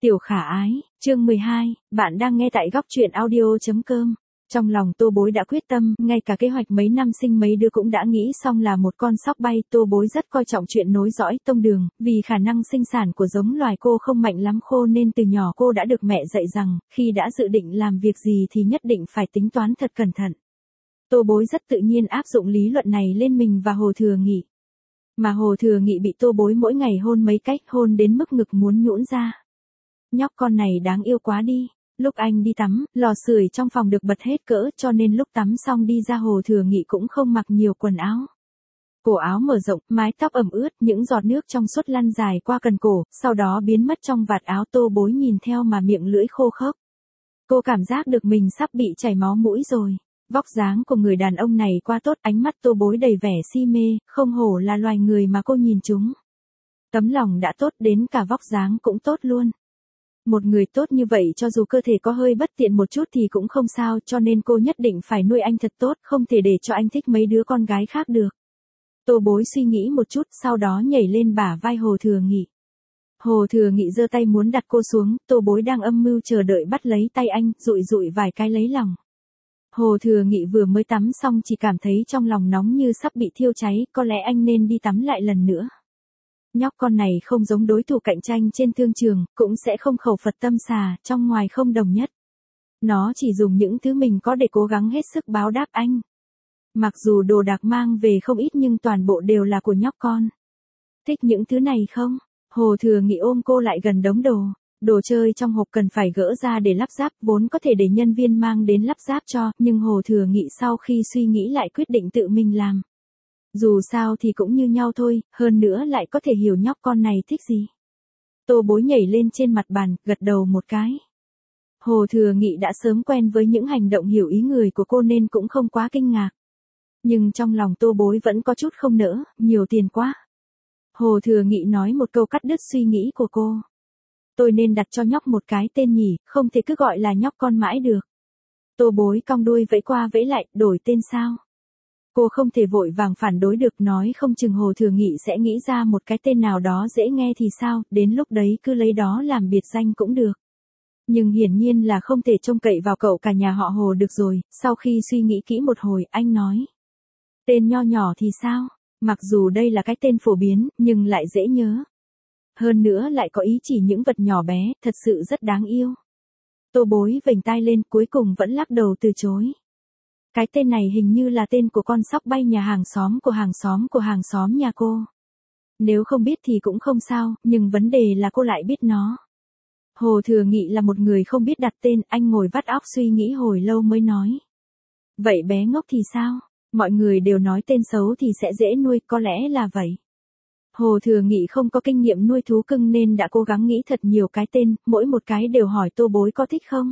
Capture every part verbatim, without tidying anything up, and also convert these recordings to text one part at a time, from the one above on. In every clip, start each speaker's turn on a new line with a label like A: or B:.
A: Tiểu khả ái, chương mười hai, bạn đang nghe tại góc truyện audio.com. Trong lòng Tô Bối đã quyết tâm, ngay cả kế hoạch mấy năm sinh mấy đứa cũng đã nghĩ xong là một con sóc bay. Tô Bối rất coi trọng chuyện nối dõi tông đường, vì khả năng sinh sản của giống loài cô không mạnh lắm khô nên từ nhỏ cô đã được mẹ dạy rằng, khi đã dự định làm việc gì thì nhất định phải tính toán thật cẩn thận. Tô Bối rất tự nhiên áp dụng lý luận này lên mình và Hồ Thừa Nghị. Mà Hồ Thừa Nghị bị Tô Bối mỗi ngày hôn mấy cách, hôn đến mức ngực muốn nhũn ra. Nhóc con này đáng yêu quá đi. Lúc anh đi tắm, lò sưởi trong phòng được bật hết cỡ cho nên lúc tắm xong đi ra Hồ Thừa Nghị cũng không mặc nhiều quần áo. Cổ áo mở rộng, mái tóc ẩm ướt, những giọt nước trong suốt lăn dài qua cần cổ, sau đó biến mất trong vạt áo. Tô Bối nhìn theo mà miệng lưỡi khô khốc. Cô cảm giác được mình sắp bị chảy máu mũi rồi. Vóc dáng của người đàn ông này quá tốt, ánh mắt Tô Bối đầy vẻ si mê, không hổ là loài người mà cô nhìn chúng. Tấm lòng đã tốt đến cả vóc dáng cũng tốt luôn. Một người tốt như vậy cho dù cơ thể có hơi bất tiện một chút thì cũng không sao, cho nên cô nhất định phải nuôi anh thật tốt, không thể để cho anh thích mấy đứa con gái khác được. Tô Bối suy nghĩ một chút, sau đó nhảy lên bả vai Hồ Thừa Nghị. Hồ Thừa Nghị giơ tay muốn đặt cô xuống, Tô Bối đang âm mưu chờ đợi bắt lấy tay anh, dụi dụi vài cái lấy lòng. Hồ Thừa Nghị vừa mới tắm xong chỉ cảm thấy trong lòng nóng như sắp bị thiêu cháy, có lẽ anh nên đi tắm lại lần nữa. Nhóc con này không giống đối thủ cạnh tranh trên thương trường, cũng sẽ không khẩu Phật tâm xà, trong ngoài không đồng nhất. Nó chỉ dùng những thứ mình có để cố gắng hết sức báo đáp anh. Mặc dù đồ đạc mang về không ít nhưng toàn bộ đều là của nhóc con. Thích những thứ này không? Hồ Thừa Nghị ôm cô lại gần đống đồ. Đồ chơi trong hộp cần phải gỡ ra để lắp ráp, vốn có thể để nhân viên mang đến lắp ráp cho, nhưng Hồ Thừa Nghị sau khi suy nghĩ lại quyết định tự mình làm. Dù sao thì cũng như nhau thôi, hơn nữa lại có thể hiểu nhóc con này thích gì. Tô Bối nhảy lên trên mặt bàn, gật đầu một cái. Hồ Thừa Nghị đã sớm quen với những hành động hiểu ý người của cô nên cũng không quá kinh ngạc. Nhưng trong lòng Tô Bối vẫn có chút không nỡ, nhiều tiền quá. Hồ Thừa Nghị nói một câu cắt đứt suy nghĩ của cô. Tôi nên đặt cho nhóc một cái tên nhỉ, không thể cứ gọi là nhóc con mãi được. Tô Bối cong đuôi vẫy qua vẫy lại, đổi tên sao? Cô không thể vội vàng phản đối được, nói không chừng Hồ Thừa Nghị sẽ nghĩ ra một cái tên nào đó dễ nghe thì sao, đến lúc đấy cứ lấy đó làm biệt danh cũng được. Nhưng hiển nhiên là không thể trông cậy vào cậu cả nhà họ Hồ được rồi, sau khi suy nghĩ kỹ một hồi, anh nói. Tên nho nhỏ thì sao? Mặc dù đây là cái tên phổ biến, nhưng lại dễ nhớ. Hơn nữa lại có ý chỉ những vật nhỏ bé, thật sự rất đáng yêu. Tô Bối vểnh tai lên, cuối cùng vẫn lắc đầu từ chối. Cái tên này hình như là tên của con sóc bay nhà hàng xóm của hàng xóm của hàng xóm nhà cô. Nếu không biết thì cũng không sao, nhưng vấn đề là cô lại biết nó. Hồ Thừa Nghị là một người không biết đặt tên, anh ngồi vắt óc suy nghĩ hồi lâu mới nói. Vậy bé ngốc thì sao? Mọi người đều nói tên xấu thì sẽ dễ nuôi, có lẽ là vậy. Hồ Thừa Nghị không có kinh nghiệm nuôi thú cưng nên đã cố gắng nghĩ thật nhiều cái tên, mỗi một cái đều hỏi Tô Bối có thích không.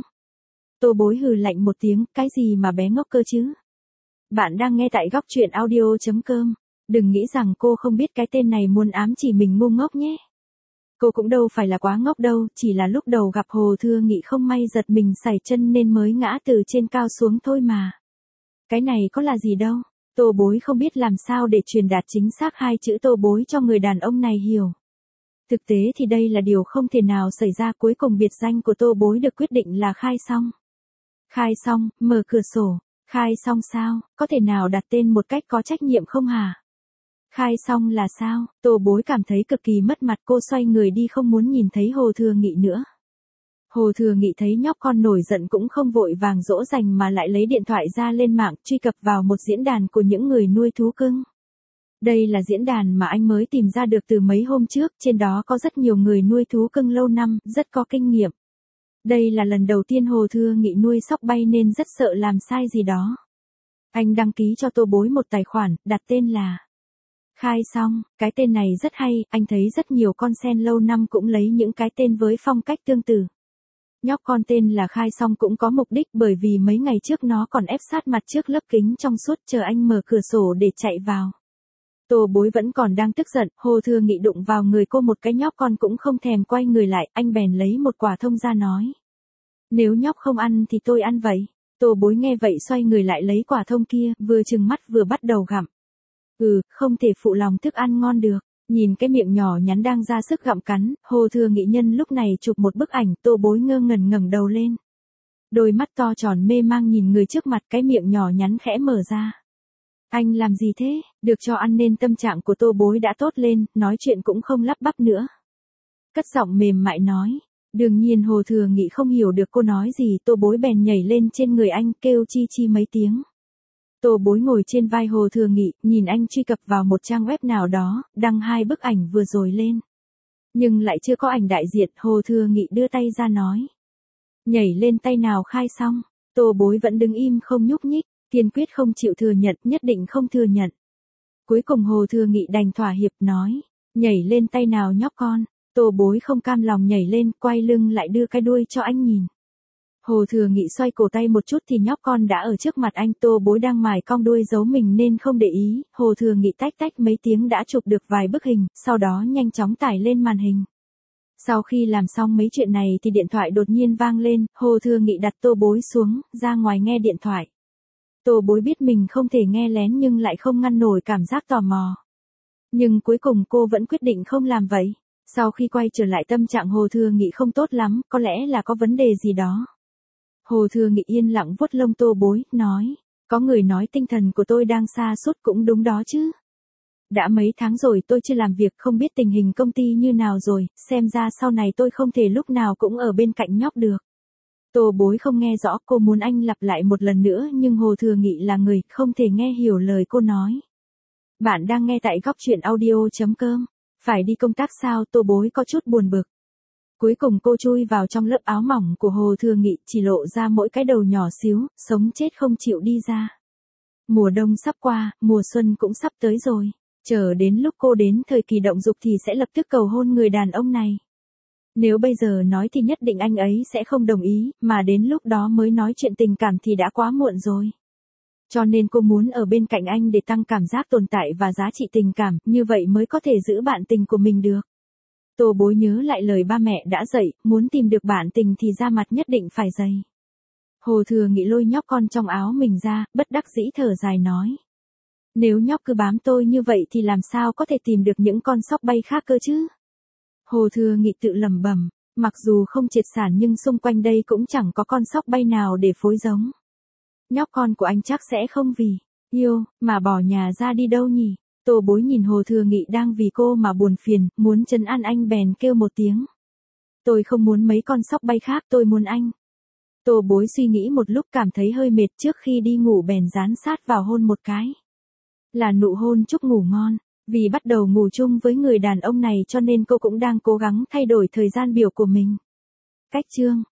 A: Tô Bối hừ lạnh một tiếng, cái gì mà bé ngốc cơ chứ? Bạn đang nghe tại góc truyện audio.com. Đừng nghĩ rằng cô không biết cái tên này muốn ám chỉ mình ngu ngốc nhé. Cô cũng đâu phải là quá ngốc đâu, chỉ là lúc đầu gặp Hồ Thừa Nghị không may giật mình sảy chân nên mới ngã từ trên cao xuống thôi mà. Cái này có là gì đâu. Tô Bối không biết làm sao để truyền đạt chính xác hai chữ Tô Bối cho người đàn ông này hiểu. Thực tế thì đây là điều không thể nào xảy ra, cuối cùng biệt danh của Tô Bối được quyết định là Khai Xong. Khai Xong, mở cửa sổ. Khai Xong sao, có thể nào đặt tên một cách có trách nhiệm không hả? Khai Xong là sao? Tô Bối cảm thấy cực kỳ mất mặt, cô xoay người đi không muốn nhìn thấy Hồ Thừa Nghị nữa. Hồ Thừa Nghị thấy nhóc con nổi giận cũng không vội vàng dỗ dành mà lại lấy điện thoại ra lên mạng truy cập vào một diễn đàn của những người nuôi thú cưng. Đây là diễn đàn mà anh mới tìm ra được từ mấy hôm trước, trên đó có rất nhiều người nuôi thú cưng lâu năm, rất có kinh nghiệm. Đây là lần đầu tiên Hồ Thừa Nghị nuôi sóc bay nên rất sợ làm sai gì đó. Anh đăng ký cho Tô Bối một tài khoản, đặt tên là Khai Xong. Cái tên này rất hay, anh thấy rất nhiều con sen lâu năm cũng lấy những cái tên với phong cách tương tự. Nhóc con tên là Khai Xong cũng có mục đích, bởi vì mấy ngày trước nó còn ép sát mặt trước lớp kính trong suốt chờ anh mở cửa sổ để chạy vào. Tô Bối vẫn còn đang tức giận, Hồ Thừa Nghị đụng vào người cô một cái, nhóc con cũng không thèm quay người lại, anh bèn lấy một quả thông ra nói. Nếu nhóc không ăn thì tôi ăn vậy. Tô Bối nghe vậy xoay người lại lấy quả thông kia, vừa trừng mắt vừa bắt đầu gặm. Ừ, không thể phụ lòng thức ăn ngon được. Nhìn cái miệng nhỏ nhắn đang ra sức gặm cắn, Hồ Thừa Nghị nhân lúc này chụp một bức ảnh, Tô Bối ngơ ngẩn ngẩng đầu lên. Đôi mắt to tròn mê mang nhìn người trước mặt, cái miệng nhỏ nhắn khẽ mở ra. Anh làm gì thế? Được cho ăn nên tâm trạng của Tô Bối đã tốt lên, nói chuyện cũng không lắp bắp nữa. Cất giọng mềm mại nói. Đương nhiên Hồ Thừa Nghị không hiểu được cô nói gì, Tô Bối bèn nhảy lên trên người anh, kêu chi chi mấy tiếng. Tô Bối ngồi trên vai Hồ Thừa Nghị, nhìn anh truy cập vào một trang web nào đó, đăng hai bức ảnh vừa rồi lên. Nhưng lại chưa có ảnh đại diện, Hồ Thừa Nghị đưa tay ra nói. Nhảy lên tay nào khai xong, Tô Bối vẫn đứng im không nhúc nhích, kiên quyết không chịu thừa nhận, nhất định không thừa nhận. Cuối cùng Hồ Thừa Nghị đành thỏa hiệp nói, nhảy lên tay nào nhóc con. Tô Bối không cam lòng nhảy lên, quay lưng lại đưa cái đuôi cho anh nhìn. Hồ Thừa Nghị xoay cổ tay một chút thì nhóc con đã ở trước mặt anh, Tô Bối đang mài cong đuôi giấu mình nên không để ý, Hồ Thừa Nghị tách tách mấy tiếng đã chụp được vài bức hình, sau đó nhanh chóng tải lên màn hình. Sau khi làm xong mấy chuyện này thì điện thoại đột nhiên vang lên, Hồ Thừa Nghị đặt Tô Bối xuống, ra ngoài nghe điện thoại. Tô Bối biết mình không thể nghe lén nhưng lại không ngăn nổi cảm giác tò mò. Nhưng cuối cùng cô vẫn quyết định không làm vậy. Sau khi quay trở lại tâm trạng Hồ Thừa Nghị không tốt lắm, có lẽ là có vấn đề gì đó. Hồ Thừa Nghị yên lặng vuốt lông Tô Bối, nói, có người nói tinh thần của tôi đang sa sút cũng đúng đó chứ. Đã mấy tháng rồi tôi chưa làm việc, không biết tình hình công ty như nào rồi, xem ra sau này tôi không thể lúc nào cũng ở bên cạnh nhóc được. Tô Bối không nghe rõ, cô muốn anh lặp lại một lần nữa nhưng Hồ Thừa Nghị là người không thể nghe hiểu lời cô nói. Bạn đang nghe tại góc truyện audio chấm com. Phải đi công tác sao? Tô Bối có chút buồn bực. Cuối cùng cô chui vào trong lớp áo mỏng của Hồ Thừa Nghị, chỉ lộ ra mỗi cái đầu nhỏ xíu, sống chết không chịu đi ra. Mùa đông sắp qua, mùa xuân cũng sắp tới rồi. Chờ đến lúc cô đến thời kỳ động dục thì sẽ lập tức cầu hôn người đàn ông này. Nếu bây giờ nói thì nhất định anh ấy sẽ không đồng ý, mà đến lúc đó mới nói chuyện tình cảm thì đã quá muộn rồi. Cho nên cô muốn ở bên cạnh anh để tăng cảm giác tồn tại và giá trị tình cảm, như vậy mới có thể giữ bạn tình của mình được. Tô Bối nhớ lại lời ba mẹ đã dạy, muốn tìm được bạn tình thì da mặt nhất định phải dày. Hồ Thừa Nghị lôi nhóc con trong áo mình ra, bất đắc dĩ thở dài nói. Nếu nhóc cứ bám tôi như vậy thì làm sao có thể tìm được những con sóc bay khác cơ chứ? Hồ Thừa Nghị tự lẩm bẩm, mặc dù không triệt sản nhưng xung quanh đây cũng chẳng có con sóc bay nào để phối giống. Nhóc con của anh chắc sẽ không vì yêu mà bỏ nhà ra đi đâu nhỉ? Tô Bối nhìn Hồ Thừa Nghị đang vì cô mà buồn phiền, muốn trấn an anh bèn kêu một tiếng. Tôi không muốn mấy con sóc bay khác, tôi muốn anh. Tô Bối suy nghĩ một lúc cảm thấy hơi mệt, trước khi đi ngủ bèn dán sát vào hôn một cái. Là nụ hôn chúc ngủ ngon, vì bắt đầu ngủ chung với người đàn ông này cho nên cô cũng đang cố gắng thay đổi thời gian biểu của mình. Cách chương